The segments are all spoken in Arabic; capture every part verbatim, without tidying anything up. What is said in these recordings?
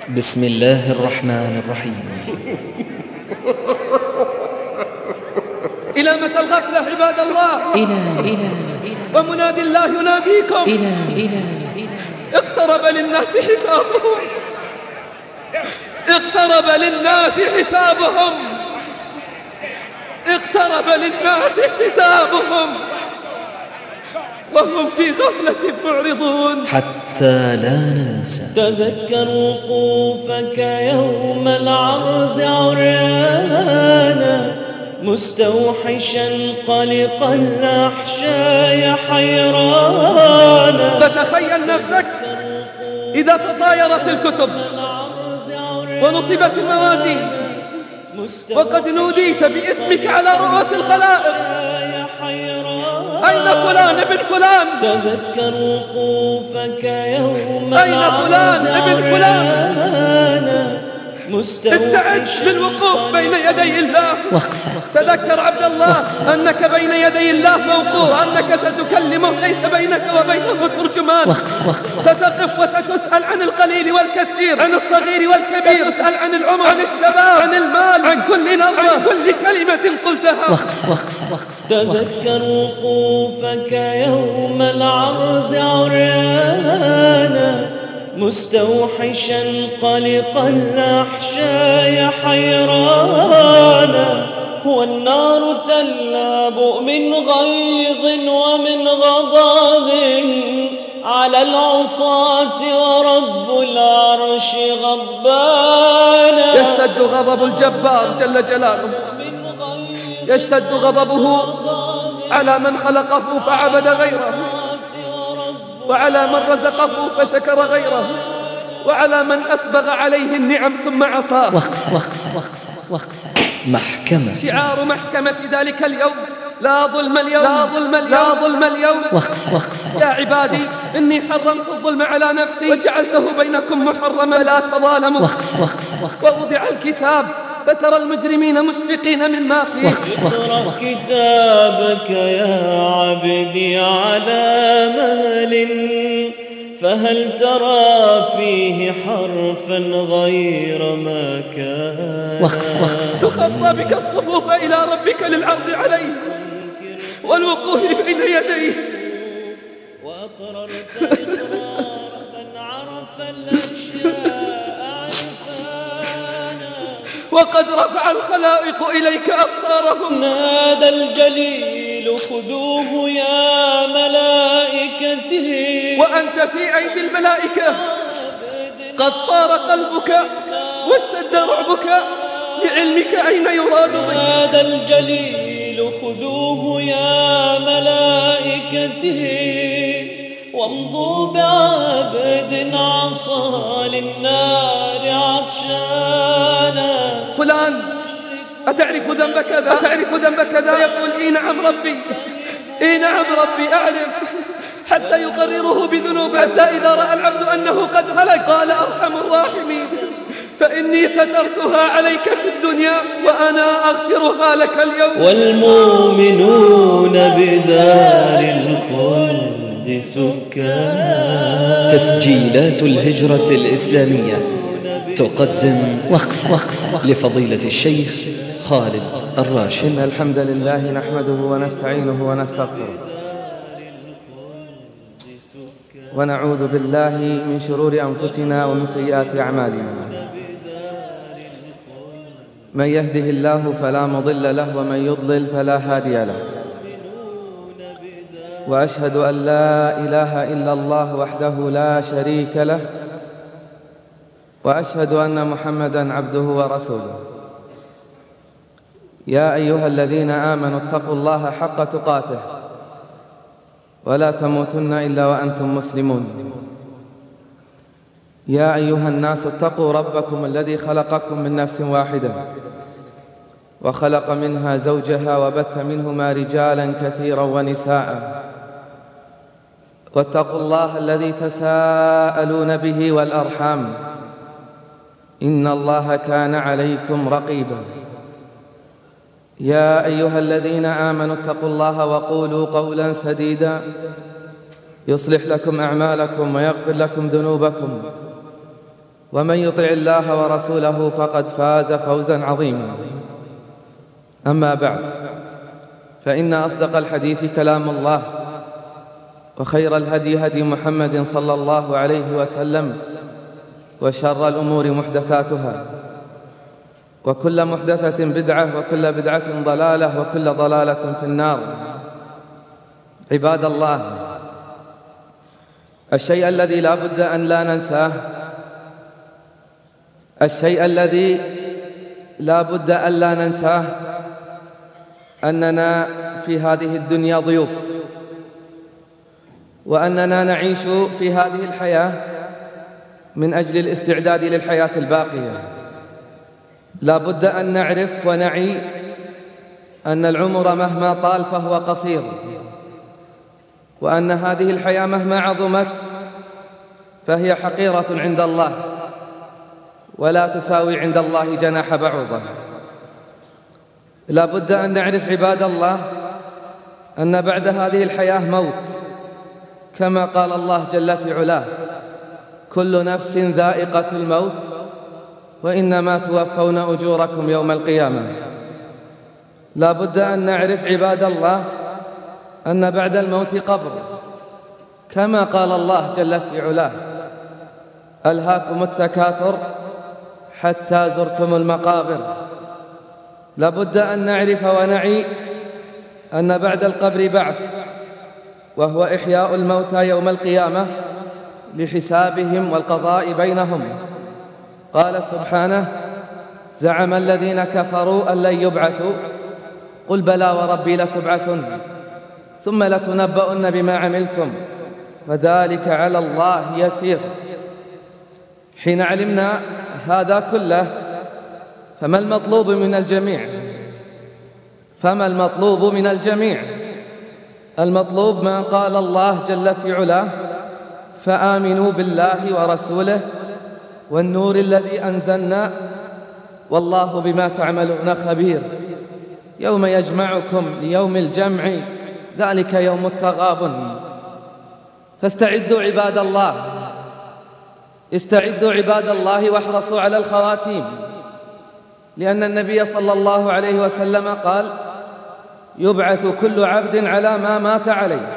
بسم الله الرحمن الرحيم. إلى متى الغفلة عباد الله؟ إلى إلى ومنادي الله يناديكم. إلى إلى اقترب للناس حسابهم، اقترب للناس حسابهم، اقترب للناس حسابهم وهم في غفلة معرضون. حتى لا ننسى. تذكر وقوفك يوم العرض عريانا، مستوحشا قلق الأحشاء حيرانا. فتخيل نفسك إذا تطايرت الكتب ونصبت الموازين وقد نوديت باسمك على رؤوس الخلائق، أين فلان ابن فلان؟ تذكر وقوفك يوم أين فلان ابن فلان؟ مستوحشا. استعد للوقوف بين يدي الله. وقفة. تذكر عبد الله وقفة. أنك بين يدي الله موقوف، أنك ستكلمه ليس بينك وبينه ترجمان. وقفة. وقفة. ستقف وستسأل عن القليل والكثير، عن الصغير والكبير، ستسأل عن العمر، عن الشباب، عن المال، عن كل نظرة، عن كل كلمة قلتها. وقفة. وقفة. وقفة. تذكر وقوفك يوم العرض عريانا، مستوحشا قلق الأحشاء حيرانا. والنار تلاب من غيظ ومن غضب على العصاة ورب العرش غضبانا. يشتد غضب الجبار جل جلاله، يشتد غضبه على من خلقه فعبد غيره، وعلى من رزقه فشكر غيره، وعلى من أسبغ عليه النعم ثم عصاه. وقفة. وقفة. وقفة. وقفة. محكمة. شعار محكمة ذلك اليوم: لا ظلم اليوم، لا ظلم اليوم، لا ظلم اليوم. وقفة. وقفة. يا عبادي، إني حرمت الظلم على نفسي وجعلته بينكم محرما لا تظالموا. وقفة. وقفة. وقفة. ووضع الكتاب فترى المجرمين مشفقين مما فيه. اقرأ كتابك يا عبدي على مهل، فهل ترى فيه حرفا غير ما كان. وقفة. وقفة. تخطى بك الصفوف إلى ربك للعرض عليه والوقوف بين يديه. وأقررت إقرار من عرف الأشياء عرفانا، وقد رفع الخلائق إليك أبصارهم. نادى الجليل خذوه يا ملائكتي، وأنت في أيدي الملائكة، قد طار قلبك واشتد رعبك لعلمك أين يراد بك. نادى الجليل خذوه يا ملائكتي، وامضوا بعبد عصى للنار عطشانا. فلان، أتعرف ذنب كذا؟ أتعرف ذنب كذا؟ يقول إي نعم ربي، إي نعم ربي أعرف، حتى يقرره بذنوبه، حتى إذا رأى العبد أنه قد هلك قال أرحم الراحمين: فإني سترتها عليك في الدنيا وأنا أغفرها لك اليوم. والمؤمنون بدار الخلد سكان. تسجيلات الهجرة الإسلامية تقدم وقفة. وقفة. لفضيلة الشيخ خالد الراشد. إن الحمد لله نحمده ونستعينه ونستغفره، ونعوذ بالله من شرور أنفسنا ومن سيئات أعمالنا. من يهده الله فلا مضل له، ومن يضلل فلا هادي له. وأشهد أن لا إله إلا الله وحده لا شريك له، وأشهد أن محمدًا عبده ورسوله. يا أيها الذين آمنوا اتقوا الله حق تقاته ولا تموتن إلا وأنتم مسلمون. يا أيها الناس اتقوا ربكم الذي خلقكم من نفس واحدة وخلق منها زوجها وبث منهما رجالا كثيرا ونساء، واتقوا الله الذي تساءلون به والأرحام، إن الله كان عليكم رقيبا. يا أيها الذين آمنوا اتقوا الله وقولوا قولا سديدا يصلح لكم أعمالكم ويغفر لكم ذنوبكم، ومن يطع الله ورسوله فقد فاز فوزا عظيما. أما بعد، فإن أصدق الحديث كلام الله، وخير الهدي هدي محمد صلى الله عليه وسلم، وشر الأمور محدثاتها، وكل محدثة بدعة، وكل بدعة ضلالة، وكل ضلالة في النار. عباد الله، الشيء الذي لا بد أن لا ننساه، الشيء الذي لا بد أن لا ننساه أننا في هذه الدنيا ضيوف، وأننا نعيش في هذه الحياة من أجل الاستعداد للحياة الباقية. لا بد أن نعرف ونعي أن العمر مهما طال فهو قصير، وأن هذه الحياة مهما عظمت فهي حقيرة عند الله، ولا تساوي عند الله جناح بعوضة. لا بد أن نعرف عباد الله أن بعد هذه الحياة موت، كما قال الله جل في علاه: كل نفس ذائقة الموت وإنما توفون أجوركم يوم القيامة. لا بد أن نعرف عباد الله أن بعد الموت قبر، كما قال الله جل في علاه: ألهاكم التكاثر حتى زرتم المقابر. لا بد أن نعرف ونعي أن بعد القبر بعث، وهو إحياء الموتى يوم القيامة لحسابهم والقضاء بينهم. قال سبحانه: زعم الذين كفروا أن لن يبعثوا قل بلى وربي لتبعثن ثم لتنبؤن بما عملتم وذلك على الله يسير. حين علمنا هذا كله، فما المطلوب من الجميع؟ فما المطلوب من الجميع؟ المطلوب ما قال الله جل في علاه: فآمنوا بالله ورسوله والنور الذي أنزلنا والله بما تعملون خبير. يوم يجمعكم ليوم الجمع ذلك يوم التغابن. فاستعدوا عباد الله، استعدوا عباد الله واحرصوا على الخواتيم، لأن النبي صلى الله عليه وسلم قال: يبعث كل عبد على ما مات عليه.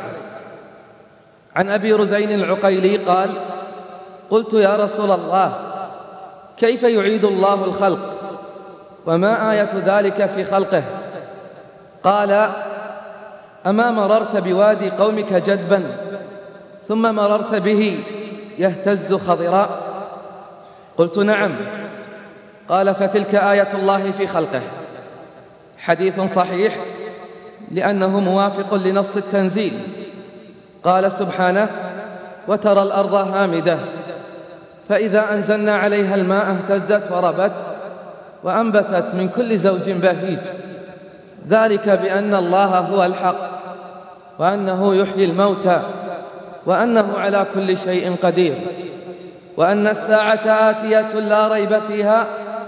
عن أبي رزين العقيلي قال: قلت يا رسول الله، كيف يعيد الله الخلق وما آية ذلك في خلقه؟ قال: أما مررت بوادي قومك جدبا ثم مررت به يهتز خضراء؟ قلت نعم. قال: فتلك آية الله في خلقه. حديث صحيح لأنه موافق لنص التنزيل. قال سبحانه: وترى الأرض هامدة فإذا أنزلنا عليها الماء اهتزت وربت وأنبتت من كل زوج بهيج، ذلك بأن الله هو الحق وأنه يحيي الموتى وأنه على كل شيء قدير وأن الساعة آتية لا ريب فيها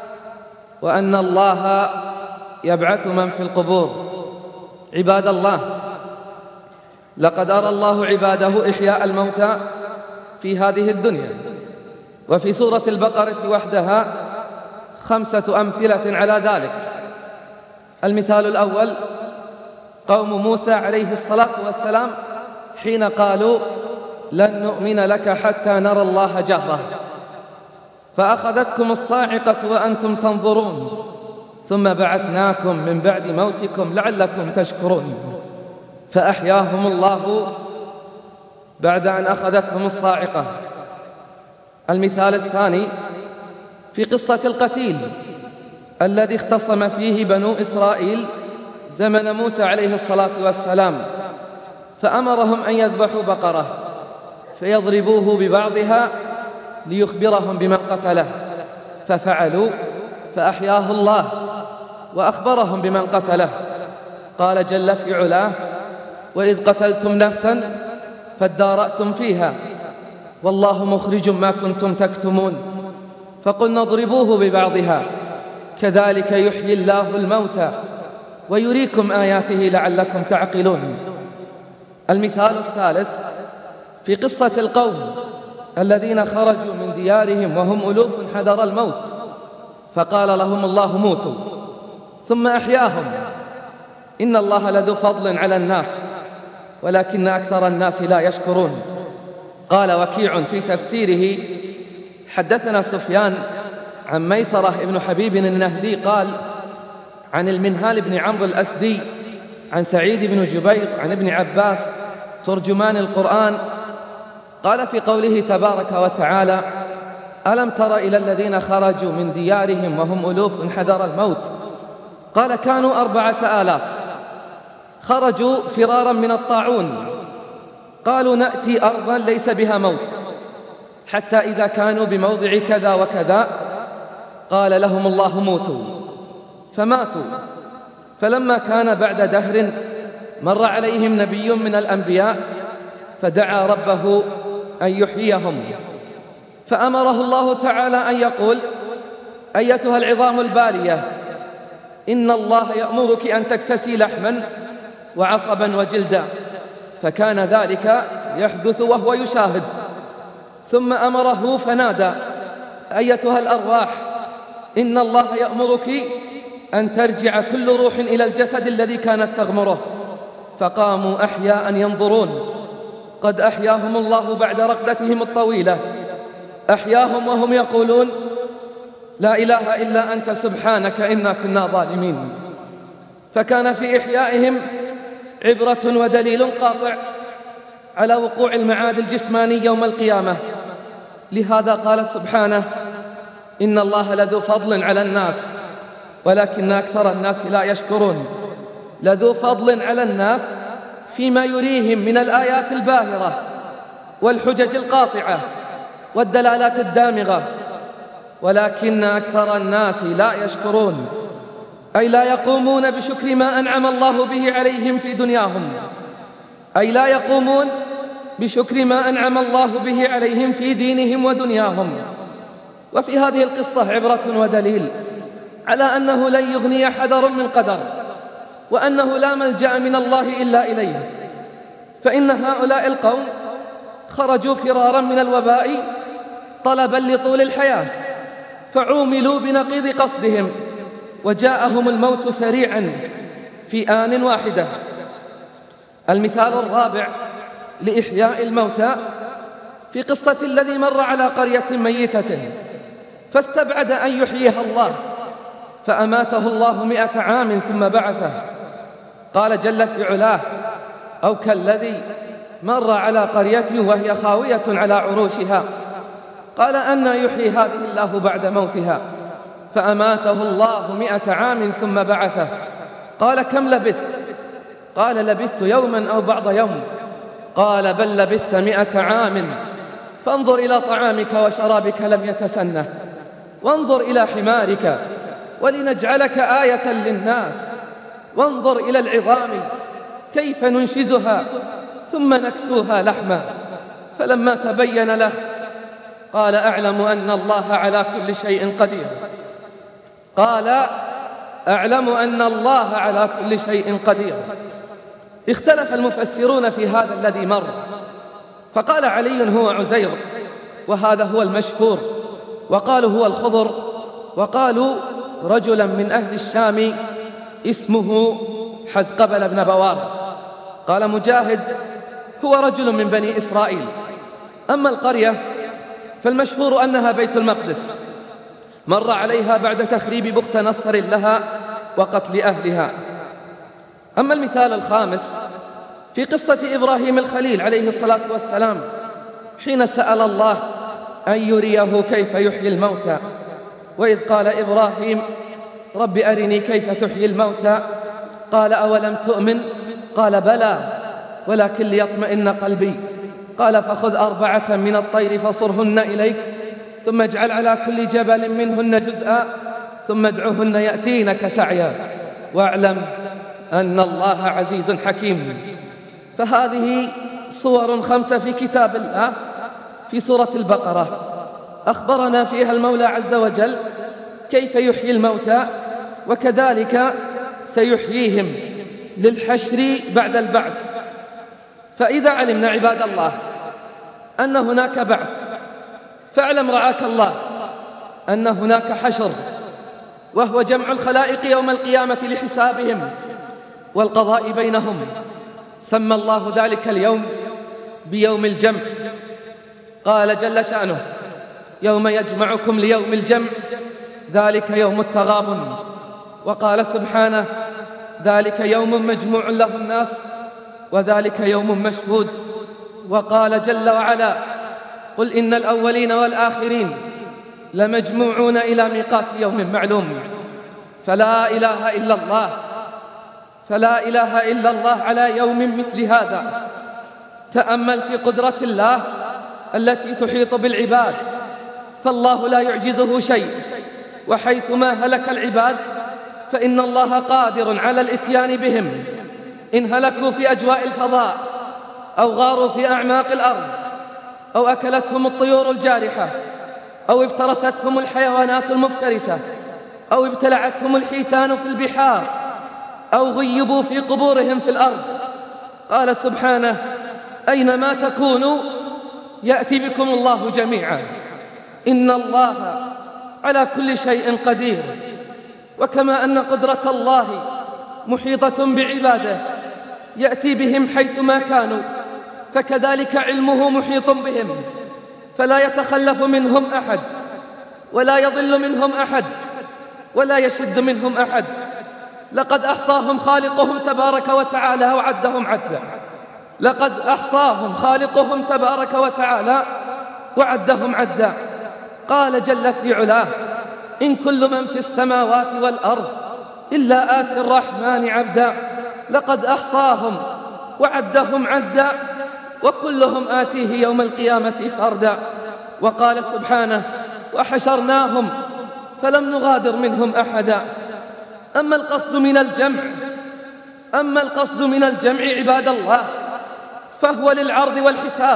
وأن الله يبعث من في القبور. عباد الله، لقد أرى الله عباده إحياء الموتى في هذه الدنيا، وفي سورة البقرة وحدها خمسة أمثلة على ذلك. المثال الأول قوم موسى عليه الصلاة والسلام حين قالوا: لن نؤمن لك حتى نرى الله جهرة، فأخذتكم الصاعقة وأنتم تنظرون ثم بعثناكم من بعد موتكم لعلكم تشكرون، فأحياهم الله بعد أن أخذتهم الصاعقة. المثال الثاني في قصة القتيل الذي اختصم فيه بنو إسرائيل زمن موسى عليه الصلاة والسلام، فأمرهم أن يذبحوا بقرة فيضربوه ببعضها ليخبرهم بمن قتله، ففعلوا فأحياه الله وأخبرهم بمن قتله. قال جل في علاه: وإذ قتلتم نفسا فادارأتم فيها والله مخرج ما كنتم تكتمون فقلنا اضربوه ببعضها كذلك يحيي الله الموتى ويريكم آياته لعلكم تعقلون. المثال الثالث في قصة القوم الذين خرجوا من ديارهم وهم ألوف حذر الموت فقال لهم الله موتوا ثم أحياهم. إن الله لذو فضل على الناس ولكن أكثر الناس لا يشكرون. قال وكيع في تفسيره حدثنا سفيان عن ميسرة ابن حبيب النهدي قال عن المنهال بن عمرو الأسدي عن سعيد بن جبير عن ابن عباس ترجمان القرآن قال في قوله تبارك وتعالى ألم تر إلى الذين خرجوا من ديارهم وهم ألوف حذر الموت قال كانوا أربعة آلاف خرجوا فرارا من الطاعون قالوا نأتي أرضا ليس بها موت حتى إذا كانوا بموضع كذا وكذا قال لهم الله موتوا فماتوا. فلما كان بعد دهر مر عليهم نبي من الأنبياء فدعا ربه أن يحييهم فأمره الله تعالى أن يقول أيتها العظام البالية إن الله يأمرك أن تكتسي لحما وعصبا وجلدا فكان ذلك يحدث وهو يشاهد. ثم أمره فنادى أيتها الأرواح إن الله يأمرك أن ترجع كل روح إلى الجسد الذي كانت تغمره فقاموا أحياء ينظرون قد أحياهم الله بعد رقدتهم الطويلة أحياهم وهم يقولون لا إله إلا أنت سبحانك إنا كنا ظالمين. فكان في إحيائهم عبرة ودليل قاطع على وقوع المعاد الجسماني يوم القيامة. لهذا قال سبحانه إن الله لذو فضل على الناس ولكن أكثر الناس لا يشكرون. لذو فضل على الناس فيما يريهم من الآيات الباهرة والحجج القاطعة والدلالات الدامغة ولكن أكثر الناس لا يشكرون أي لا يقومون بشكر ما أنعم الله به عليهم في دنياهم أي لا يقومون بشكر ما أنعم الله به عليهم في دينهم ودنياهم. وفي هذه القصة عبرة ودليل على أنه لن يغني حذر من قدر وأنه لا ملجأ من الله إلا إليه. فإن هؤلاء القوم خرجوا فرارا من الوباء طلبا لطول الحياة فعوملوا بنقيض قصدهم وجاءهم الموت سريعا في آن واحدة. المثال الرابع لإحياء الموتى في قصة الذي مر على قرية ميتة فاستبعد أن يحييها الله فأماته الله مئة عام ثم بعثه. قال جل في علاه أو كالذي مر على قرية وهي خاوية على عروشها قال أنى يحيي هذه الله بعد موتها فأماته الله مئة عام ثم بعثه. قال كم لبثت؟ قال لبثت يوما أو بعض يوم. قال بل لبثت مئة عام فانظر إلى طعامك وشرابك لم يتسنه وانظر إلى حمارك ولنجعلك آية للناس وانظر إلى العظام كيف ننشزها ثم نكسوها لحما. فلما تبين له قال أعلم أن الله على كل شيء قدير. قال أعلم أن الله على كل شيء قدير. اختلف المفسرون في هذا الذي مر فقال علي هو عزير وهذا هو المشهور وقالوا هو الخضر وقالوا رجلا من أهل الشام اسمه حزقبل بن بوار. قال مجاهد هو رجل من بني إسرائيل. أما القرية فالمشهور أنها بيت المقدس مر عليها بعد تخريب بخت نصر لها وقتل أهلها. أما المثال الخامس في قصة إبراهيم الخليل عليه الصلاة والسلام حين سأل الله أن يريه كيف يحيي الموتى وإذ قال إبراهيم رب أرني كيف تحيي الموتى قال أولم تؤمن قال بلى ولكن ليطمئن قلبي قال فخذ أربعة من الطير فصرهن إليك ثم اجعل على كل جبل منهن جزءا ثم ادعوهن يأتينك سعيا واعلم أن الله عزيز حكيم. فهذه صور خمسة في كتاب الله في سورة البقرة أخبرنا فيها المولى عز وجل كيف يحيي الموتى وكذلك سيحييهم للحشر بعد البعث. فإذا علمنا عباد الله أن هناك بعث فاعلم رعاك الله أن هناك حشر، وهو جمع الخلائق يوم القيامة لحسابهم والقضاء بينهم. سمى الله ذلك اليوم بيوم الجمع. قال جل شأنه: يوم يجمعكم ليوم الجمع ذلك يوم التغابن. وقال سبحانه: ذلك يوم مجموع له الناس وذلك يوم مشهود. وقال جل وعلا: قل إن الأولين والآخرين لمجموعون إلى ميقات يوم معلوم. فلا إله إلا الله فلا إله إلا الله على يوم مثل هذا. تأمل في قدرة الله التي تحيط بالعباد، فالله لا يعجزه شيء، وحيثما هلك العباد فإن الله قادر على الإتيان بهم، إن هلكوا في أجواء الفضاء أو غاروا في أعماق الأرض أو أكلتهم الطيور الجارحة أو افترستهم الحيوانات المفترسة أو ابتلعتهم الحيتان في البحار أو غيبوا في قبورهم في الأرض. قال سبحانه: أينما تكونوا يأتي بكم الله جميعا، إن الله على كل شيء قدير. وكما أن قدرة الله محيطة بعباده يأتي بهم حيثما كانوا، فكذلك علمه محيط بهم، فلا يتخلف منهم أحد ولا يضل منهم أحد ولا يشد منهم أحد. لقد أحصاهم خالقهم تبارك وتعالى وعدهم عدا لقد أحصاهم خالقهم تبارك وتعالى وعدهم عدا. قال جل في علاه: إن كل من في السماوات والأرض إلا آتي الرحمن عبدا. لقد أحصاهم وعدهم عدا وكلهم آتيه يوم القيامة فردا. وقال سبحانه: وحشرناهم فلم نغادر منهم أحدا. أما القصد من الجمع أما القصد من الجمع عباد الله فهو للعرض والحساب.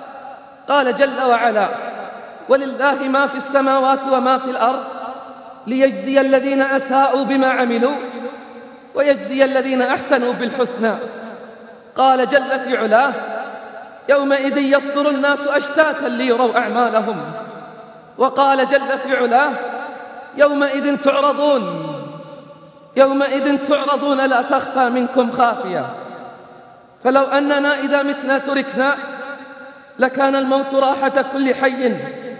قال جل وعلا: ولله ما في السماوات وما في الأرض ليجزي الذين أساءوا بما عملوا ويجزي الذين أحسنوا بالحسنى. قال جل في علاه: يومئذ يصدر الناس أشتاتا ليروا أعمالهم. وقال جل في علاه: يومئذ تعرضون يومئذ تعرضون لا تخفى منكم خافية. فلو أننا إذا متنا تركنا لكان الموت راحة كل حي،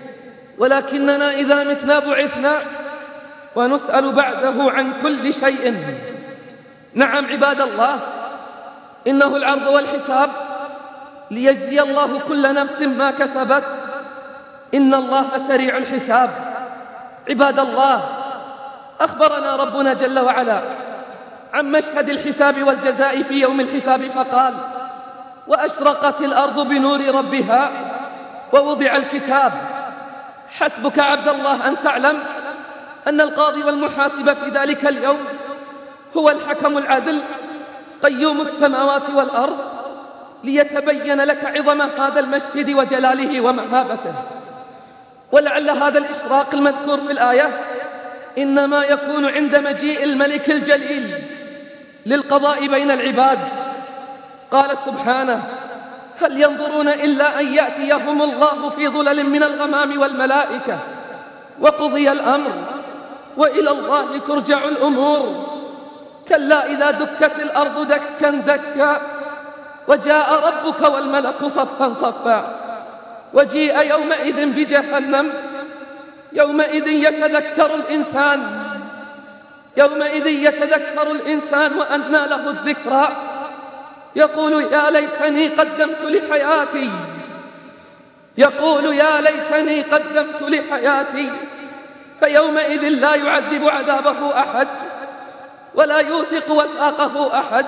ولكننا إذا متنا بعثنا ونسأل بعده عن كل شيء. نعم عباد الله، إنه العرض والحساب ليجزي الله كل نفس ما كسبت. إن الله سريع الحساب. عباد الله، أخبرنا ربنا جل وعلا عن مشهد الحساب والجزاء في يوم الحساب فقال: وأشرقت الأرض بنور ربها ووضع الكتاب. حسبك عبد الله أن تعلم أن القاضي والمحاسب في ذلك اليوم هو الحكم العدل قيوم السماوات والأرض، ليتبين لك عظم هذا المشهد وجلاله ومهابته. ولعل هذا الإشراق المذكور في الآية إنما يكون عند مجيء الملك الجليل للقضاء بين العباد. قال سبحانه: هل ينظرون إلا أن يأتيهم الله في ظلل من الغمام والملائكة وقضي الأمر وإلى الله ترجع الأمور. كلا إذا دكت الأرض دكا دكا وجاء ربك والملك صفا صفا وجيء يومئذ بجهنم. يومئذ يتذكر الإنسان يومئذ يتذكر الإنسان وأنى له الذكرى يقول يا ليتني قدمت لحياتي يقول يا ليتني قدمت لحياتي فيومئذ لا يعذب عذابه أحد ولا يوثق وثاقه أحد.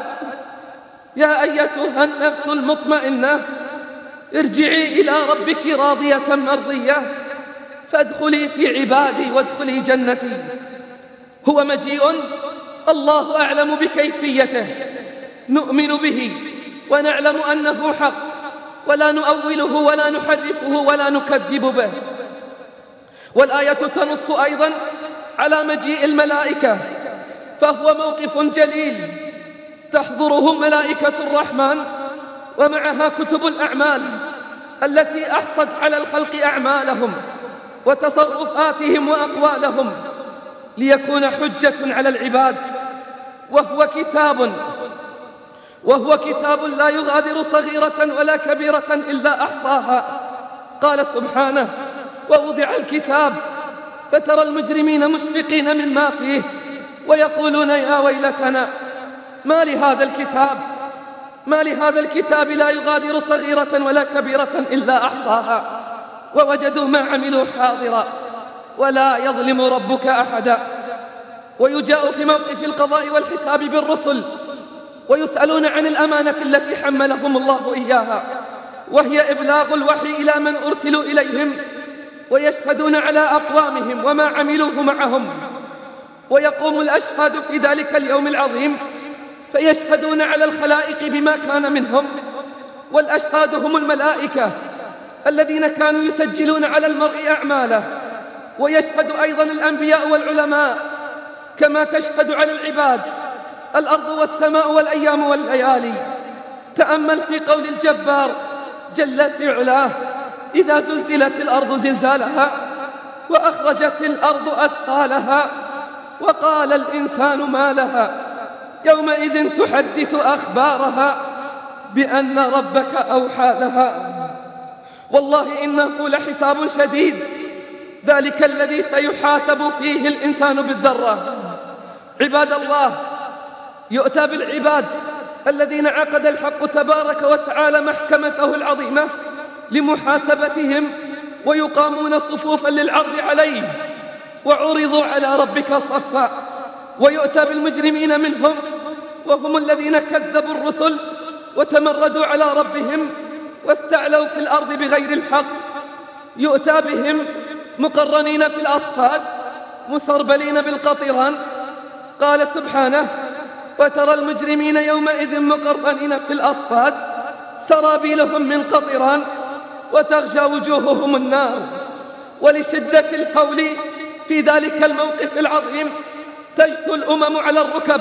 يا أيتها النفس المطمئنة ارجعي إلى ربك راضية مرضية فادخلي في عبادي وادخلي جنتي. هو مجيء الله أعلم بكيفيته، نؤمن به ونعلم أنه حق ولا نؤوله ولا نحرفه ولا نكذب به. والآية تنص أيضا على مجيء الملائكة، فهو موقف جليل تحضره ملائكة الرحمن ومعها كتب الأعمال التي أحصت على الخلق أعمالهم وتصرفاتهم وأقوالهم ليكون حجة على العباد، وهو كتاب وهو كتاب لا يغادر صغيرة ولا كبيرة إلا أحصاها. قال سبحانه: ووضع الكتاب فترى المجرمين مشفقين مما فيه ويقولون يا ويلتنا ما لهذا الكتاب ما لهذا الكتاب لا يغادر صغيرة ولا كبيرة إلا أحصاها ووجدوا ما عملوا حاضرا ولا يظلم ربك أحدا. ويجاء في موقف القضاء والحساب بالرسل ويسألون عن الأمانة التي حملهم الله إياها، وهي إبلاغ الوحي إلى من أرسلوا إليهم، ويشهدون على أقوامهم وما عملوه معهم. ويقوم الأشهاد في ذلك اليوم العظيم فيشهدون على الخلائق بما كان منهم، والأشهاد هم الملائكة الذين كانوا يسجلون على المرء أعماله. ويشهد أيضا الأنبياء والعلماء كما تشهد على العباد الأرض والسماء والأيام والليالي. تأمل في قول الجبار جل في علاه: إذا زلزلت الأرض زلزالها وأخرجت الأرض أثقالها وقال الإنسان ما لها يومئذ تحدث أخبارها بأن ربك أوحى لها. والله إنه لحساب شديد، ذلك الذي سيحاسب فيه الإنسان بالذرة. عباد الله، يؤتى بالعباد الذين عقد الحق تبارك وتعالى محكمته العظيمة لمحاسبتهم، ويقامون صفوفا للعرض عليه وعرضوا على ربك صفا. ويؤتى بالمجرمين منهم وهم الذين كذبوا الرسل وتمردوا على ربهم واستعلوا في الأرض بغير الحق. يؤتى بهم مقرنين في الأصفاد مسربلين بالقطران. قال سبحانه: وترى المجرمين يومئذ مقرنين في الأصفاد سرابيلهم من قطران وتغشى وجوههم النار. ولشدة الهول في ذلك الموقف العظيم تجثو الأمم على الركب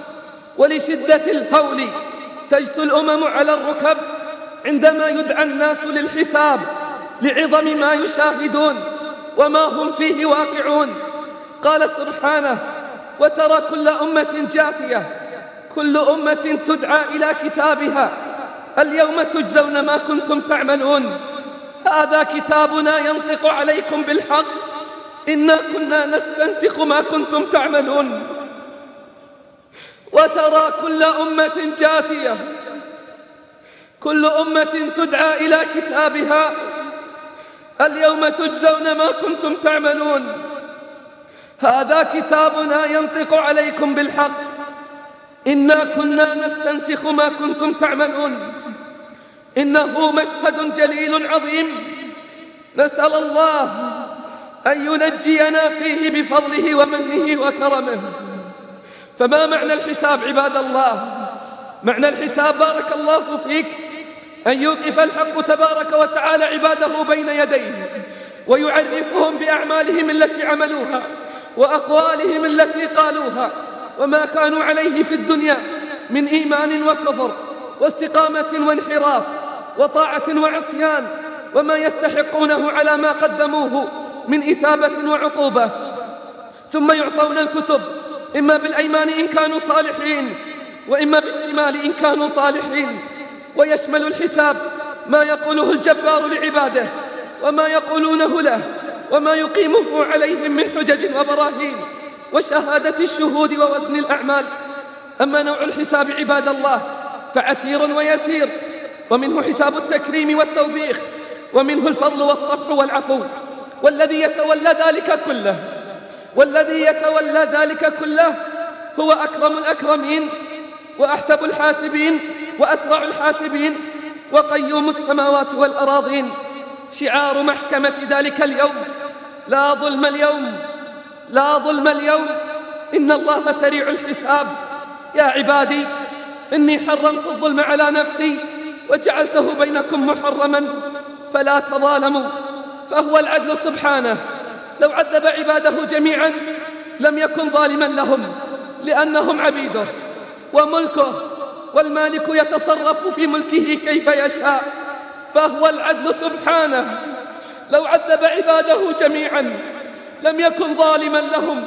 ولشدة الهول تجثو الأمم على الركب عندما يدعى الناس للحساب لعظم ما يشاهدون وما هم فيه واقعون. قال سبحانه: وترى كل أمة جاثية كل أمة تدعى إلى كتابها اليوم تجزون ما كنتم تعملون هذا كتابنا ينطق عليكم بالحق إنا كنا نستنسخ ما كنتم تعملون. وترى كل أمة جاثية كل أمة تدعى إلى كتابها اليوم تجزون ما كنتم تعملون هذا كتابنا ينطق عليكم بالحق إنا كنا نستنسخ ما كنتم تعملون. إنه مشهد جليل عظيم نسأل الله أن ينجينا فيه بفضله ومنه وكرمه. فما معنى الحساب عباد الله؟ معنى الحساب بارك الله فيك أن يوقف الحق تبارك وتعالى عباده بين يديه ويعرفهم بأعمالهم التي عملوها وأقوالهم التي قالوها وما كانوا عليه في الدنيا من إيمان وكفر واستقامة وانحراف وطاعة وعصيان وما يستحقونه على ما قدموه من إثابة وعقوبة. ثم يعطون الكتب إما بالأيمان إن كانوا صالحين وإما بالشمال إن كانوا طالحين. ويشمل الحساب ما يقوله الجبار لعباده وما يقولونه له وما يقيمه عليهم من حجج وبراهين وشهادة الشهود ووزن الأعمال. أما نوع الحساب عباد الله فعسير ويسير، ومنه حساب التكريم والتوبيخ، ومنه الفضل والصفح والعفو. والذي يتولى ذلك كله والذي يتولى ذلك كله هو أكرم الأكرمين وأحسب الحاسبين وأسرع الحاسبين وقيوم السماوات والأراضين. شعار محكمة ذلك اليوم: لا ظلم اليوم لا ظلم اليوم إن الله سريع الحساب. يا عبادي إني حرمت الظلم على نفسي وجعلته بينكم محرما فلا تظالموا. فهو العدل سبحانه، لو عذب عباده جميعا لم يكن ظالما لهم لأنهم عبيده وملكه، والمالك يتصرف في ملكه كيف يشاء. فهو العدل سبحانه، لو عذب عباده جميعا لم يكن ظالما لهم،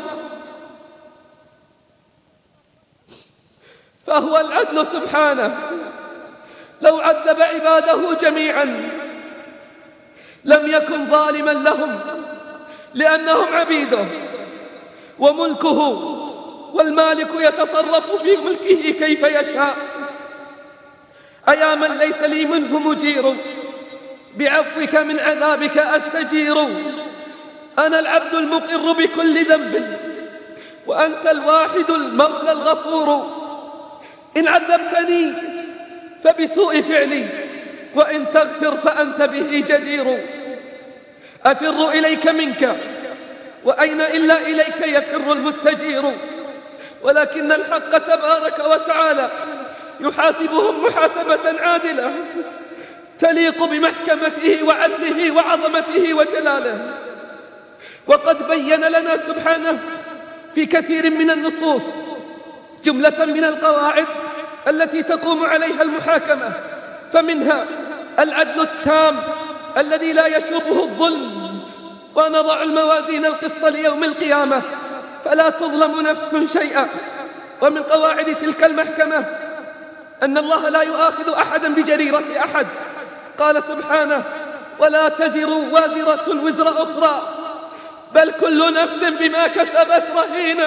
فهو العدل سبحانه. لو عذب عباده جميعا لم يكن ظالما لهم، لأنهم عبيده وملكه، والمالك يتصرف في ملكه كيف يشاء. أيا من ليس لي منه مجير، بعفوك من عذابك أستجير. أنا العبد المقر بكل ذنب، وأنت الواحد المولى الغفور. إن عذبتني فبسوء فعلي، وإن تغفر فأنت به جدير. أفر إليك منك، وأين إلا إليك يفر المستجير. ولكن الحق تبارك وتعالى يحاسبهم محاسبة عادلة تليق بمحكمته وعدله وعظمته وجلاله. وقد بين لنا سبحانه في كثير من النصوص جملة من القواعد التي تقوم عليها المحاكمة، فمنها العدل التام الذي لا يشوبه الظلم. ونضع الموازين القسط ليوم القيامة فلا تظلم نفس شيئا. ومن قواعد تلك المحكمة أن الله لا يؤاخذ أحدا بجريرة أحد. قال سبحانه: ولا تزر وازرة وزر أخرى، بل كل نفس بما كسبت رهينة.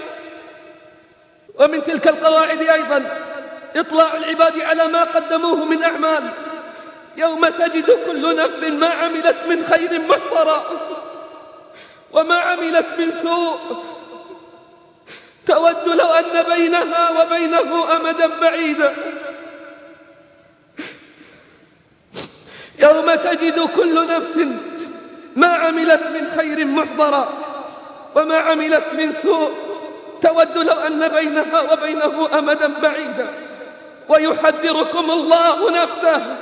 ومن تلك القواعد أيضا إطلاع العباد على ما قدموه من أعمال، يوم تجد كل نفس ما عملت من خير محضرا، وما عملت من سوء تود لو أن بينها وبينه أمدا بعيدا. يوم تجد كل نفس ما عملت من خير محضرا، وما عملت من سوء تود لو أن بينها وبينه أمدا بعيدا. ويحذركم الله نفسه،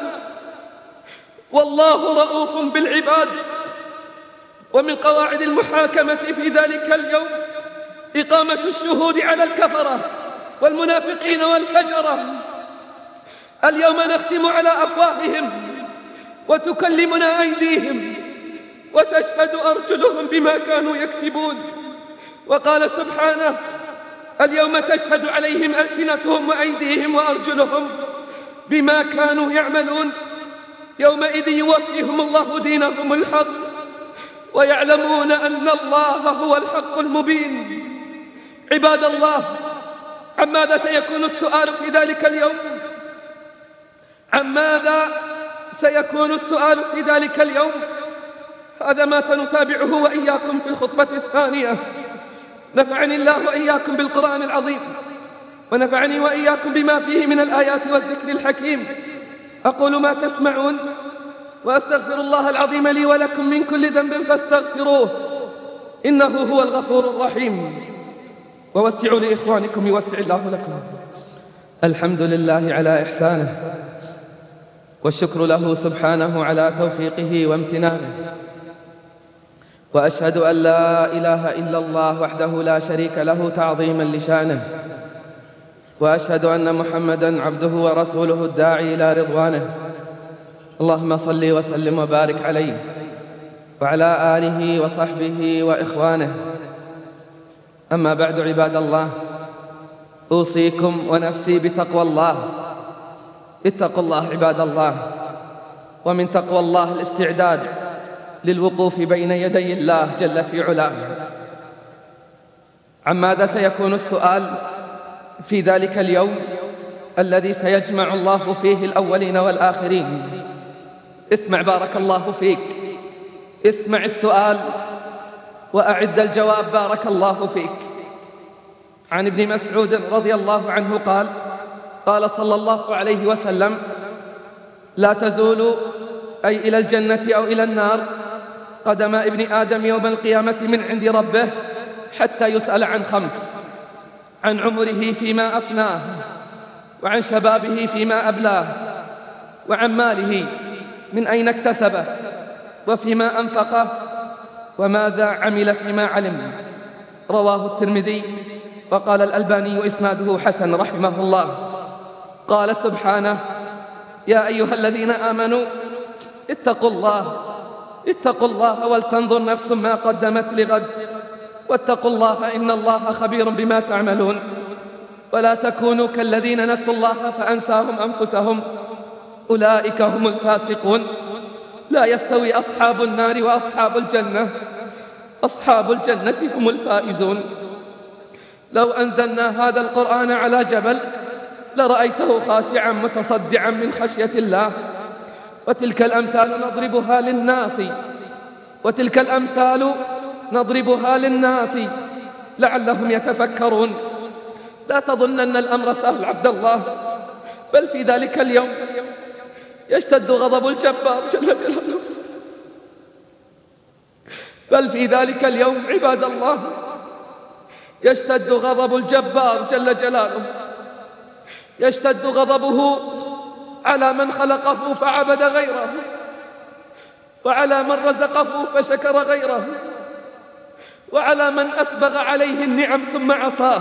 والله رؤوف بالعباد. ومن قواعد المحاكمة في ذلك اليوم إقامة الشهود على الكفرة والمنافقين والفجرة. اليوم نختم على أفواههم وتكلمنا أيديهم وتشهد أرجلهم بما كانوا يكسبون. وقال سبحانه: اليوم تشهد عليهم ألسنتهم وأيديهم وأرجلهم بما كانوا يعملون. يومئذ يوفيهم الله دينهم الحق، ويعلمون أن الله هو الحق المبين. عباد الله، عن ماذا سيكون السؤال في ذلك اليوم؟ عن ماذا سيكون السؤال في ذلك اليوم؟ هذا ما سنتابعه وإياكم في الخطبة الثانية. نفعني الله وإياكم بالقرآن العظيم، ونفعني وإياكم بما فيه من الآيات والذكر الحكيم. أقول ما تسمعون، وأستغفر الله العظيم لي ولكم من كل ذنب فاستغفروه، إنه هو الغفور الرحيم. ووسعوا لإخوانكم يوسع الله لكم. الحمد لله على إحسانه، والشكر له سبحانه على توفيقه وامتنانه. وأشهد أن لا إله إلا الله وحده لا شريك له تعظيما لشانه. وأشهد أن محمدا عبده ورسوله الداعي إلى رضوانه. اللهم صل وسلم وبارك عليه وعلى آله وصحبه وإخوانه. أما بعد، عباد الله، أوصيكم ونفسي بتقوى الله. اتقوا الله عباد الله. ومن تقوى الله الاستعداد للوقوف بين يدي الله جل في علاه. عن ماذا سيكون السؤال في ذلك اليوم الذي سيجمع الله فيه الأولين والآخرين؟ اسمع بارك الله فيك، اسمع السؤال وأعد الجواب بارك الله فيك. عن ابن مسعود رضي الله عنه قال: قال صلى الله عليه وسلم: لا تزول أي إلى الجنة أو إلى النار قدم ابن آدم يوم القيامة من عند ربه حتى يسأل عن خمس: عن عمره فيما أفناه، وعن شبابه فيما أبلاه، وعن ماله من أين اكتسبه، وفيما أنفقه، وماذا عمل فيما علم. رواه الترمذي، وقال الألباني إسناده حسن رحمه الله. قال سبحانه: يا أيها الذين آمنوا اتقوا الله اتقوا الله ولتنظر نفس ما قدمت لغد واتقوا الله إن الله خبير بما تعملون. ولا تكونوا كالذين نسوا الله فأنساهم أنفسهم أولئك هم الفاسقون. لا يستوي أصحاب النار وأصحاب الجنة، أصحاب الجنة هم الفائزون. لو أنزلنا هذا القرآن على جبل لرأيته خاشعا متصدعا من خشية الله. وتلك الأمثال نضربها للناس وتلك الأمثال نضربها للناس لعلهم يتفكرون. لا تظنن الأمر سهل عبد الله، بل في ذلك اليوم يشتد غضب الجبار جل جلاله. بل في ذلك اليوم عباد الله يشتد غضب الجبار جل جلاله، يشتد غضبه على من خلقه فعبد غيره، وعلى من رزقه فشكر غيره، وعلى من أسبغ عليه النعم ثم عصاه.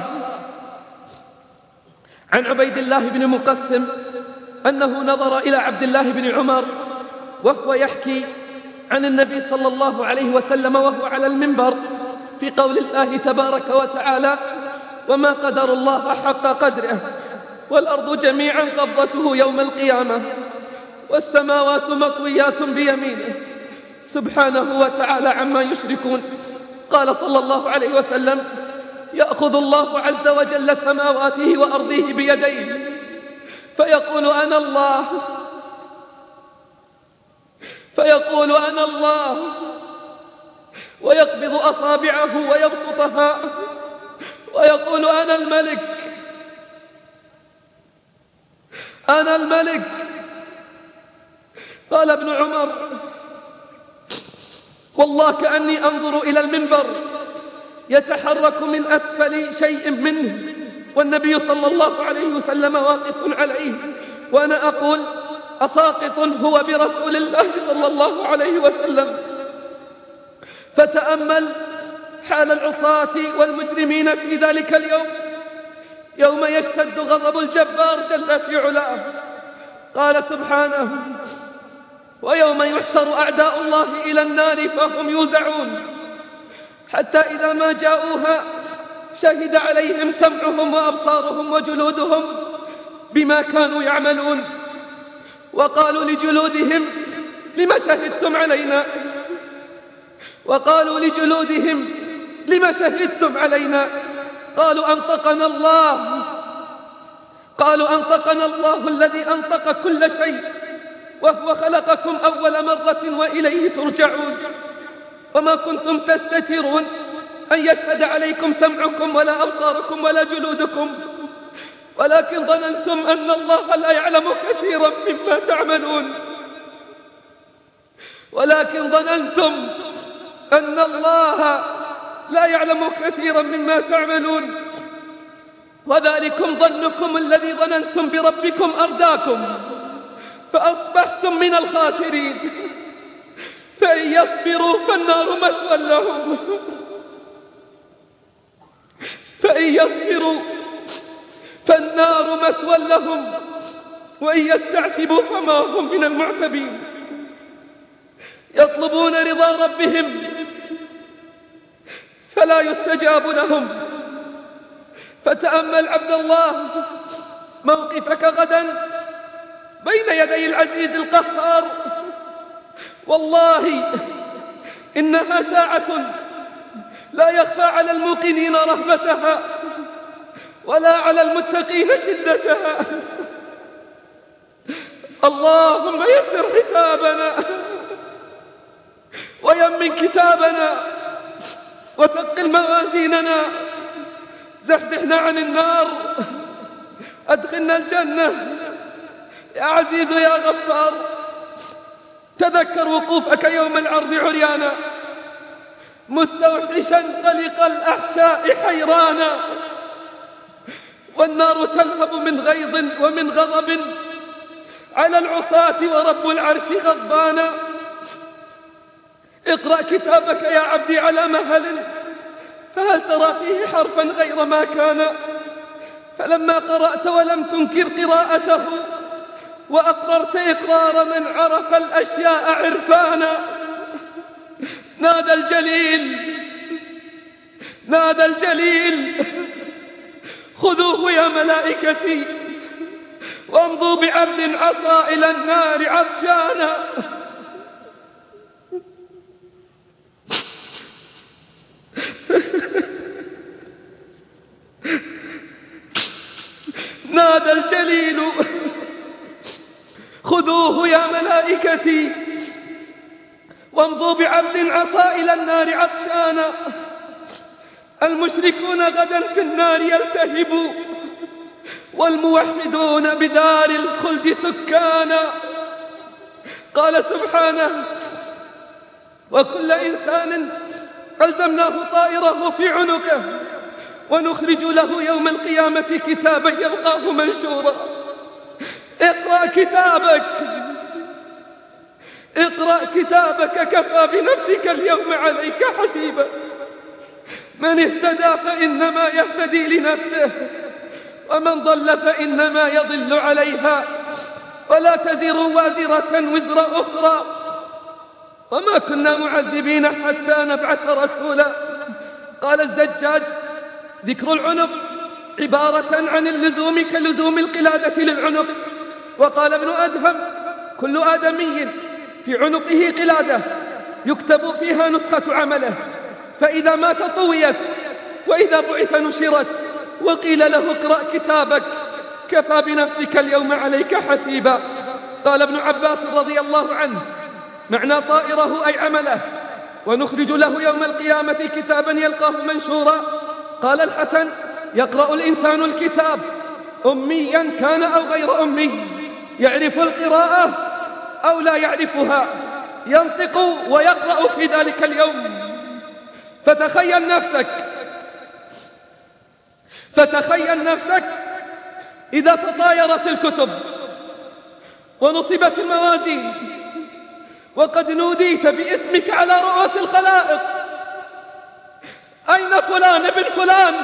عن عبيد الله بن مقسم أنه نظر إلى عبد الله بن عمر وهو يحكي عن النبي صلى الله عليه وسلم وهو على المنبر في قول الله تبارك وتعالى: وما قدر الله حق قدره والأرض جميعا قبضته يوم القيامة والسماوات مطويات بيمينه سبحانه وتعالى عما يشركون. قال صلى الله عليه وسلم: يأخذ الله عز وجل سماواته وأرضه بيديه فيقول أنا الله، فيقول أنا الله، ويقبض أصابعه ويبسطها ويقول أنا الملك، أنا الملك. قال ابن عمر: والله كأني أنظر إلى المنبر يتحرك من أسفل شيء منه والنبي صلى الله عليه وسلم واقف عليه، وأنا أقول: أساقط هو برسول الله صلى الله عليه وسلم. فتأمل حال العصاة والمجرمين في ذلك اليوم، يوم يشتد غضب الجبار جل في علاه. قال سبحانه: ويوم يحشر أعداء الله إلى النار فهم يوزعون حتى إذا ما جاءوها شهد عليهم سمعهم وأبصارهم وجلودهم بما كانوا يعملون، وقالوا لجلودهم لما شهدتم علينا، وقالوا لجلودهم لما شهدتم علينا، قالوا أنطقنا الله، قالوا أنطقنا الله الذي أنطق كل شيء وهو خلقكم أول مرة وإليه ترجعون، وما كنتم تستترون أن يشهد عليكم سمعكم ولا أبصاركم ولا جلودكم، ولكن ظننتم أن الله لا يعلم كثيرا مما تعملون، ولكن ظننتم أن الله لا يعلم كثيرا مما تعملون، وذلكم ظنكم الذي ظننتم بربكم أرداكم فأصبحتم من الخاسرين. فإن يصبروا فالنار مثوى لهم، فإن يصبروا فالنار مثوى لهم وإن يستعتبوا فما هم من المعتبين. يطلبون رضا ربهم فلا يستجاب لهم. فتأمل عبد الله موقفك غدا بين يدي العزيز القهار، والله إنها ساعة لا يخفى على الموقنين رهبتها ولا على المتقين شدتها. اللهم يسر حسابنا ويمن كتابنا وثقل موازيننا، زحزحنا عن النار، أدخلنا الجنة يا عزيز يا غفار. تذكر وقوفك يوم العرض عريانا مستوحشا قلق الأحشاء حيرانا، والنار تلهب من غيظ ومن غضب على العصاة ورب العرش غضبانا. اقرأ كتابك يا عبدي على مهل، فهل ترى فيه حرفا غير ما كان؟ فلما قرأت ولم تنكر قراءته وأقررت إقرار من عرف الأشياء عرفانا، نادى الجليل نادى الجليل خذوه يا ملائكتي وامضوا بعبد عصى إلى النار عطشانا. نادى الجليل خذوه يا ملائكتي وامضوا بعبد عصى إلى النار عطشانا. المشركون غدا في النار يلتهبوا والموحدون بدار الخلد سكانا. قال سبحانه وكل إنسان ألزمناه طائره في عنقه ونخرج له يوم القيامة كتابا يلقاه منشورا. اقرأ كتابك اقرأ كتابك كفى بنفسك اليوم عليك حسيبا. من اهتدى فإنما يهتدي لنفسه ومن ضل فإنما يضل عليها ولا تزر وازرة وزر أخرى وما كنا معذبين حتى نبعث رسولا. قال الزجاج ذكر العنق عبارة عن اللزوم كلزوم القلادة للعنق. وقال ابن أدهم كل آدمي في عنقه قلادة يكتب فيها نسخة عمله، فإذا مات طويت وإذا بعث نشرت وقيل له اقرأ كتابك كفى بنفسك اليوم عليك حسيبا. قال ابن عباس رضي الله عنه معنى طائره أي عمله ونخرج له يوم القيامة كتابا يلقاه منشورا. قال الحسن يقرأ الإنسان الكتاب أميا كان أو غير أمي، يعرف القراءة أو لا يعرفها، ينطق ويقرأ في ذلك اليوم. فتخيل نفسك فتخيل نفسك إذا تطايرت الكتب ونصبت الموازين وقد نوديت باسمك على رؤوس الخلائق. أين فلان ابن فلان؟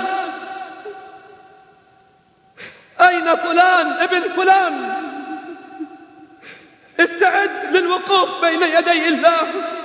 أين فلان ابن فلان؟ استعد للوقوف بين يدي الله.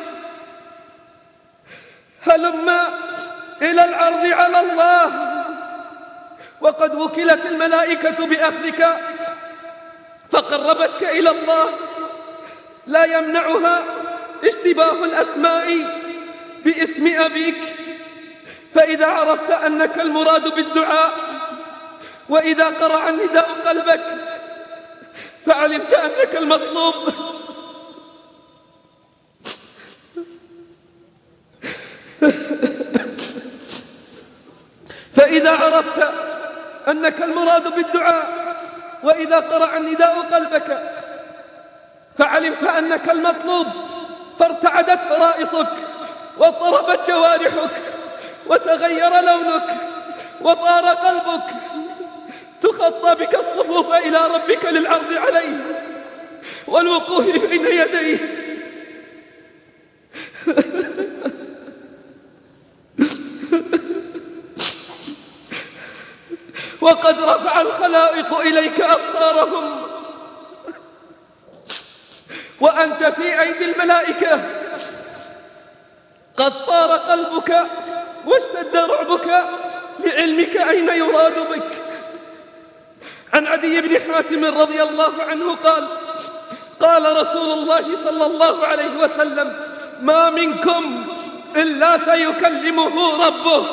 هلم إلى العرض على الله وقد وكلت الملائكة بأخذك فقربتك إلى الله. لا يمنعها اشتباه الأسماء باسم أبيك، فإذا عرفت أنك المراد بالدعاء وإذا قرع النداء قلبك فعلمت أنك المطلوب. فإذا عرفت أنك المراد بالدعاء وإذا قرع النداء قلبك فعلمت أنك المطلوب، فارتعدت فرائصك واضطربت جوارحك وتغير لونك وطار قلبك. تخطى بك الصفوف إلى ربك للعرض عليه والوقوف بين يديه. وقد رفع الخلائق إليك أبصارهم وأنت في أيدي الملائكة. قد طار قلبك واشتد رعبك لعلمك أين يراد بك. عن عدي بن حاتم رضي الله عنه قال قال رسول الله صلى الله عليه وسلم ما منكم إلا سيكلمه ربه.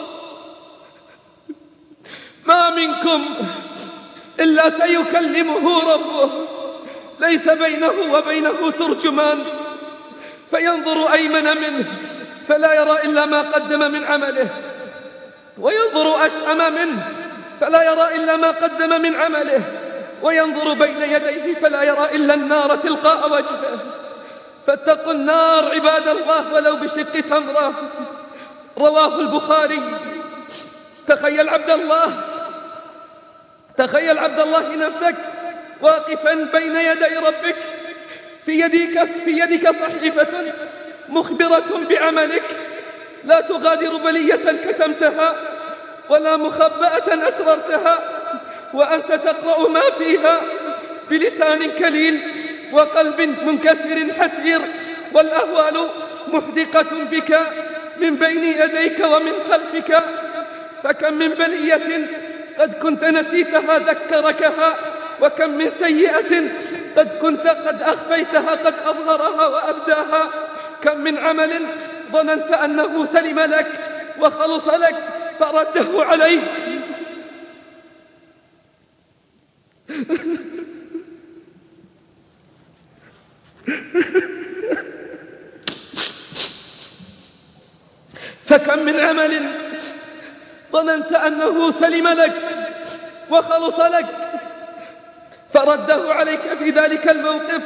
ما منكم إلا سيكلمه ربه ليس بينه وبينه ترجمان، فينظر أيمن منه فلا يرى إلا ما قدم من عمله، وينظر أشأم منه فلا يرى إلا ما قدم من عمله، وينظر بين يديه فلا يرى إلا النار تلقاء وجهه. فاتقوا النار عباد الله ولو بشق تمرة. رواه البخاري. تخيل عبد الله تخيل عبد الله نفسك واقفا بين يدي ربك، في يدك في يدك صحيفة مخبرة بعملك لا تغادر بلية كتمتها ولا مخبأة أسررتها، وأنت تقرأ ما فيها بلسان كليل وقلب منكسر حسير، والأهوال محدقة بك من بين يديك ومن خلفك، فكم من بلية قد كنت نسيتها ذكركها، وكم من سيئة قد كنت قد أخفيتها قد أظهرها وأبداها، كم من عمل ظننت أنه سلم لك وخلص لك فرده عليك. فكم من عمل ظننت أنه سلم لك وخلص لك فرده عليك في ذلك الموقف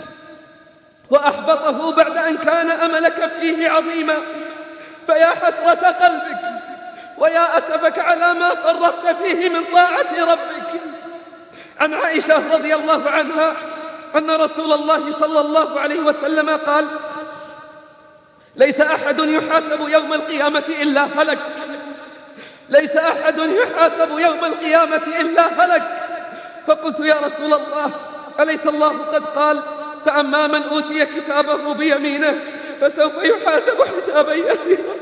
وأحبطه بعد أن كان أملك فيه عظيما. فيا حسرة قلبك ويا أسفك على ما فرطت فيه من طاعة ربك. عن عائشة رضي الله عنها أن رسول الله صلى الله عليه وسلم قال: ليس أحد يحاسب يوم القيامة إلا هلك، ليس أحد يحاسب يوم القيامة إلا هلك. فقلت: يا رسول الله، أليس الله قد قال: فأما من أوتي كتابه بيمينه فسوف يحاسب حسابا يسيرا،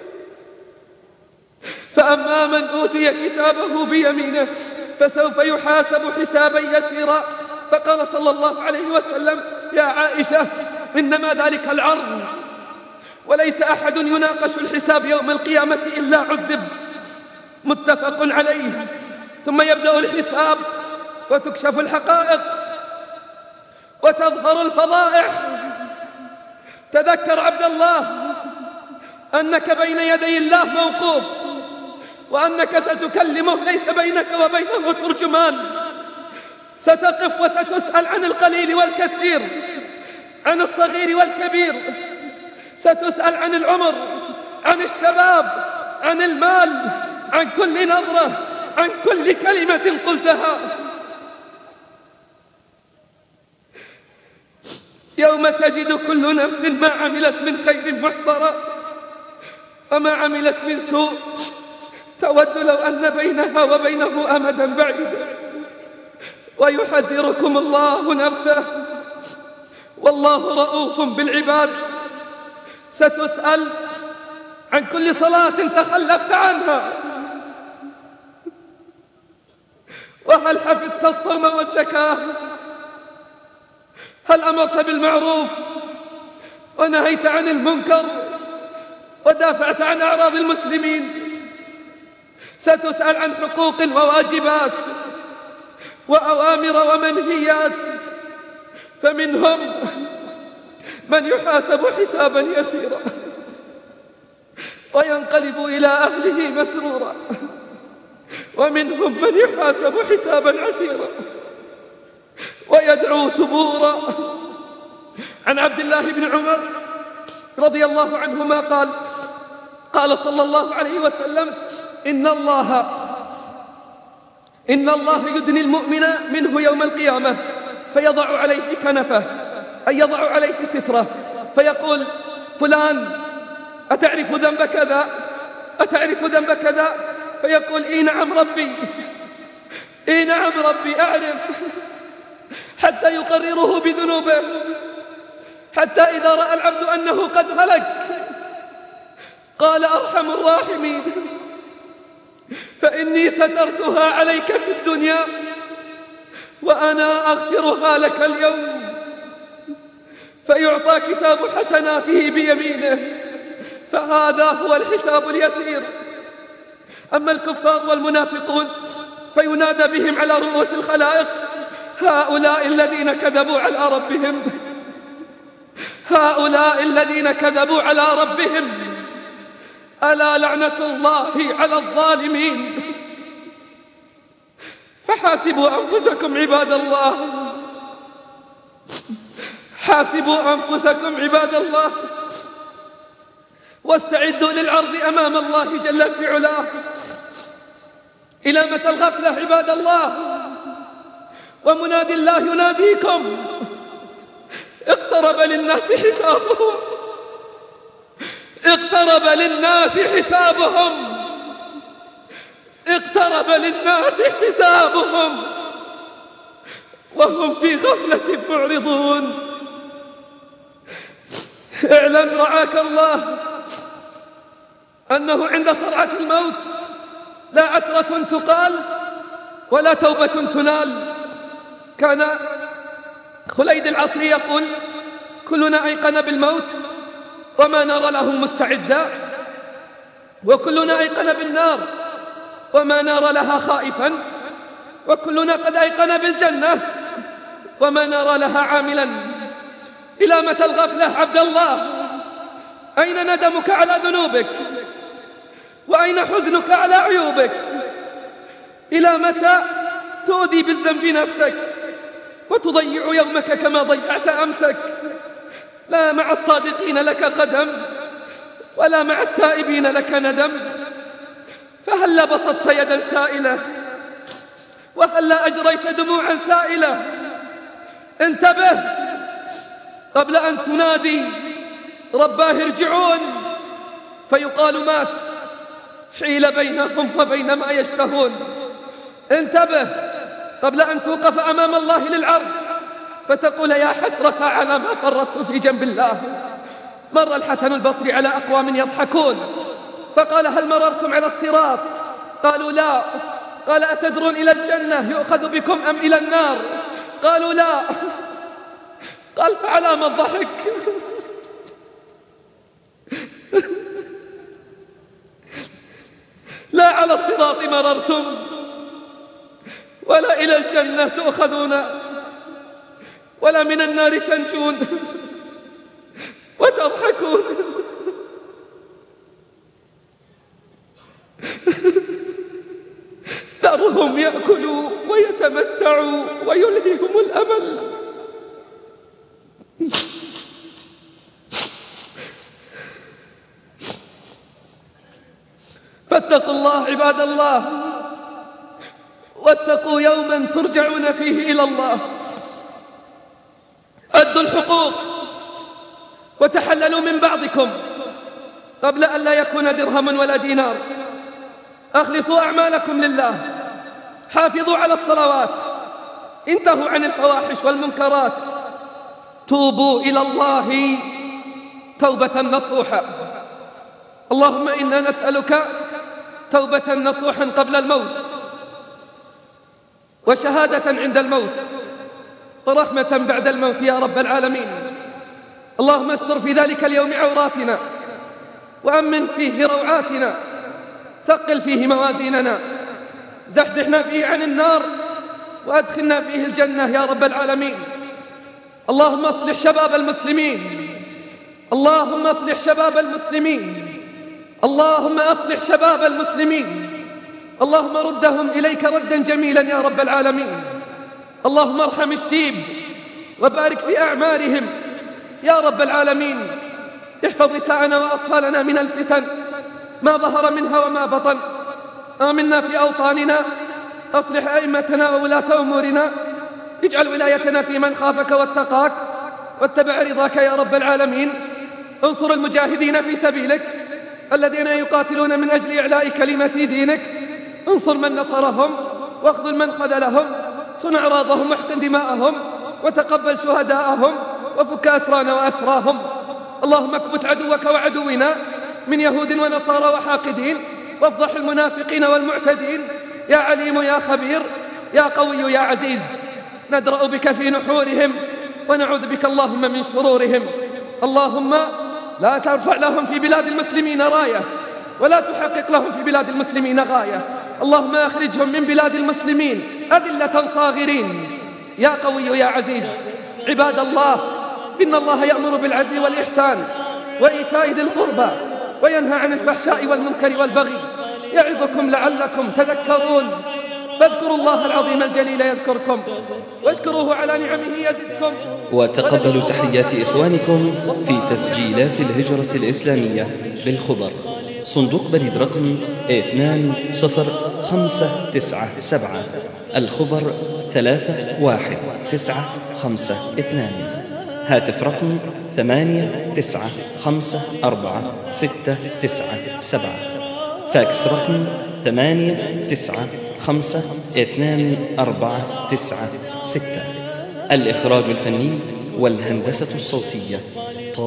فأما من أوتي كتابه بيمينه فسوف يحاسب حسابا يسيرا. فقال صلى الله عليه وسلم: يا عائشة، إنما ذلك العرض، وليس أحد يناقش الحساب يوم القيامة إلا عذب. متفق عليه. ثم يبدأ الحساب وتكشف الحقائق وتظهر الفضائح. تذكر عبد الله أنك بين يدي الله موقوف، وأنك ستكلمه ليس بينك وبينه ترجمان. ستقف وستسأل عن القليل والكثير، عن الصغير والكبير، ستسأل عن العمر، عن الشباب، عن المال، عن كل نظرة، عن كل كلمة قلتها. يوم تجد كل نفس ما عملت من خير محضرا وما عملت من سوء، تود لو أن بينها وبينه أمدا بعيدا. ويحذركم الله نفسه، والله رؤوف بالعباد. ستسأل عن كل صلاة تخلفت عنها، وهل حفظت الصوم والزكاة؟ هل أمرت بالمعروف ونهيت عن المنكر ودافعت عن أعراض المسلمين؟ ستسأل عن حقوق وواجبات وأوامر ومنهيات، فمنهم من يحاسب حسابا يسيرا وينقلب إلى أهله مسرورا، ومنهم من يحاسب حسابا عسيرا ويدعو ثبورا. عن عبد الله بن عمر رضي الله عنهما قال: قال صلى الله عليه وسلم: إن الله إن الله يدني المؤمن منه يوم القيامة فيضع عليه كنفه، أي يضع عليه ستره، فيقول: فلان أتعرف ذنب كذا؟ أتعرف ذنب كذا؟ فيقول: إي نعم ربي، إي نعم ربي أعرف، حتى يقرره بذنوبه، حتى إذا رأى العبد أنه قد هلك قال: أرحم الراحمين، فإني سترتها عليك في الدنيا وأنا أغفرها لك اليوم. فيعطى كتاب حسناته بيمينه، فهذا هو الحساب اليسير. أما الكفار والمنافقون فينادى بهم على رؤوس الخلائق: هؤلاء الذين كذبوا على ربهم، هؤلاء الذين كذبوا على ربهم، ألا لعنة الله على الظالمين. فحاسبوا أنفسكم عباد الله، حاسبوا أنفسكم عباد الله، واستعدوا للعرض أمام الله جل في علاه. إلى متى الغفلة عباد الله؟ ومنادي الله يناديكم: اقترب للناس حسابهم، اقترب للناس حسابهم، اقترب للناس حسابهم وهم في غفلة معرضون. اعلم رعاك الله أنه عند صرعة الموت لا عثرة تقال ولا توبة تنال. كان خليد العصري يقول: كلنا أيقن بالموت وما نرى له مستعدا، وكلنا أيقن بالنار وما نرى لها خائفا، وكلنا قد أيقن بالجنة وما نرى لها عاملا. إلى متى الغفلة عبد الله؟ أين ندمك على ذنوبك؟ وأين حزنك على عيوبك؟ إلى متى تؤذي بالذنب نفسك وتضيع يومك كما ضيعت أمسك؟ لا مع الصادقين لك قدم ولا مع التائبين لك ندم. فهلا بسطت يدا سائلة وهلا أجريت دموعا سائلة. انتبه قبل أن تنادي رباه ارجعون فيقال مات، حيل بينهم وبين ما يشتهون. انتبه قبل أن توقف أمام الله للعرض فتقول يا حسرة على ما فرطت في جنب الله. مر الحسن البصري على أقوام يضحكون فقال: هل مررتم على الصراط؟ قالوا لا. قال: أتدرون إلى الجنة يؤخذ بكم أم إلى النار؟ قالوا لا. قال: فعلى ما الضحك؟ لا على الصراط مررتم ولا إلى الجنة تؤخذون ولا من النار تنجون وتضحكون. ذرهم يأكلوا ويتمتعوا ويلهيهم الأمل. فاتقوا الله عباد الله، واتقوا يوما ترجعون فيه إلى الله. أدوا الحقوق وتحللوا من بعضكم قبل أن لا يكون درهم ولا دينار. أخلصوا أعمالكم لله، حافظوا على الصلوات، انتهوا عن الفواحش والمنكرات، توبوا إلى الله توبة نصوحة. اللهم إنا نسألك توبة نصوحا قبل الموت، وشهادة عند الموت، ورحمة بعد الموت يا رب العالمين. اللهم استر في ذلك اليوم عوراتنا، وأمن فيه روعاتنا، ثقل فيه موازيننا، زحزحنا فيه عن النار، وأدخلنا فيه الجنة يا رب العالمين. اللهم اصلح شباب المسلمين، اللهم اصلح شباب المسلمين، اللهم اصلح شباب المسلمين، اللهم ردهم إليك ردا جميلا يا رب العالمين. اللهم ارحم الشيب وبارك في أعمارهم يا رب العالمين. احفظ نساءنا وأطفالنا من الفتن ما ظهر منها وما بطن. آمنا في أوطاننا، أصلح أئمتنا وولاة أمورنا، اجعل ولايتنا في من خافك واتقاك واتبع رضاك يا رب العالمين. انصر المجاهدين في سبيلك الذين يقاتلون من أجل إعلاء كلمة دينك. انصر من نصرهم واخذل من خذلهم، صن أعراضهم واحقن دماءهم، وتقبل شهداءهم، وفك أسرانا وأسراهم. اللهم اكبت عدوك وعدونا من يهود ونصارى وحاقدين، وافضح المنافقين والمعتدين. يا عليم يا خبير يا قوي يا عزيز، ندرأ بك في نحورهم ونعوذ بك اللهم من شرورهم. اللهم لا ترفع لهم في بلاد المسلمين راية، ولا تحقق لهم في بلاد المسلمين غاية. اللهم أخرجهم من بلاد المسلمين أذلة صاغرين يا قوي يا عزيز. عباد الله، إن الله يأمر بالعدل والإحسان وإيتاء ذي القربى وينهى عن الفحشاء والمنكر والبغي، يعظكم لعلكم تذكرون. فاذكروا الله العظيم الجليل يذكركم، واشكروه على نعمه يزدكم. وتقبلوا تحيات إخوانكم في تسجيلات الهجرة الإسلامية بالخبر. صندوق بريد رقم اثنان صفر خمسة تسعة سبعة، الخبر ثلاثة واحد تسعة خمسة اثنان. هاتف رقم ثمانية تسعة خمسة أربعة ستة تسعة سبعة. فاكس رقم ثمانية تسعة خمسة اثنان أربعة تسعة ستة. الإخراج الفني والهندسة الصوتية طارق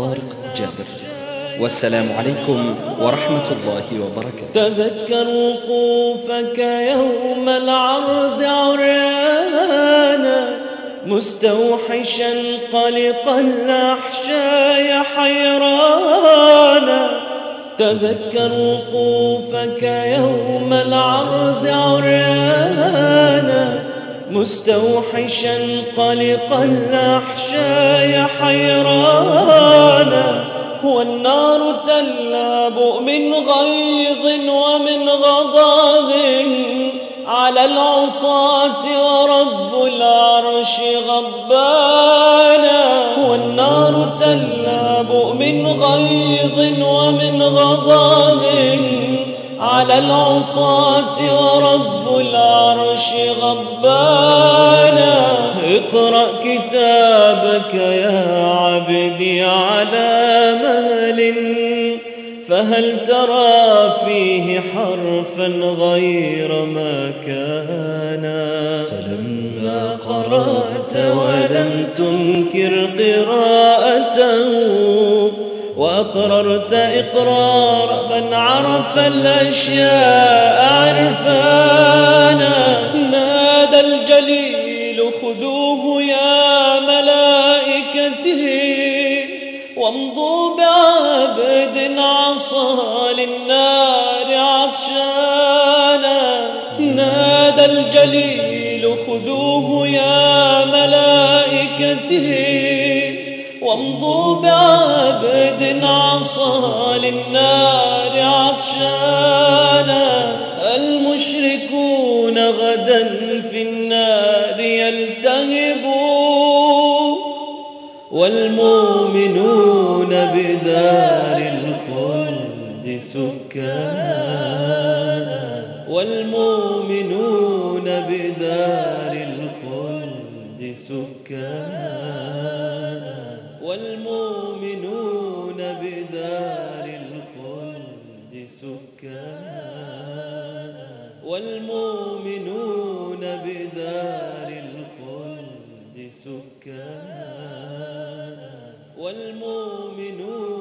جابر. والسلام عليكم ورحمة الله وبركاته. تذكر وقوفك يوم العرض عريانا مستوحشا قلق الأحشاء حيرانا. تذكر وقوفك يوم العرض عريانا مستوحشا قلق الأحشاء حيرانا. والنار تلاب من غيظ ومن غضب على العصاة ورب العرش غضبانا. والنار تلاب من غيظ ومن غضب على العصاة ورب العرش غضبانا. اقرأ كتابك يا عبدي على مهل فهل ترى فيه حرفا غير ما كان. فلما قرأت ولم تنكر قراءته وأقررت إقرار من عرف الأشياء عرفانا. نادى الجليل خذوه يا ملائكتي وامضوا بعبد عصى للنار عطشانا. نادى الجليل خذوه يا ملائكتي وامضوا بعبد عصى للنار عطشانا. المشركون غدا في النار يلتهبون والمؤمنون بدار الخلد سكانا. والمؤمنون بدار الخلد سكانا. والمؤمنون بدار الخلد سكانا. والمؤمنون بدار الخلد سكانا. والمؤمنون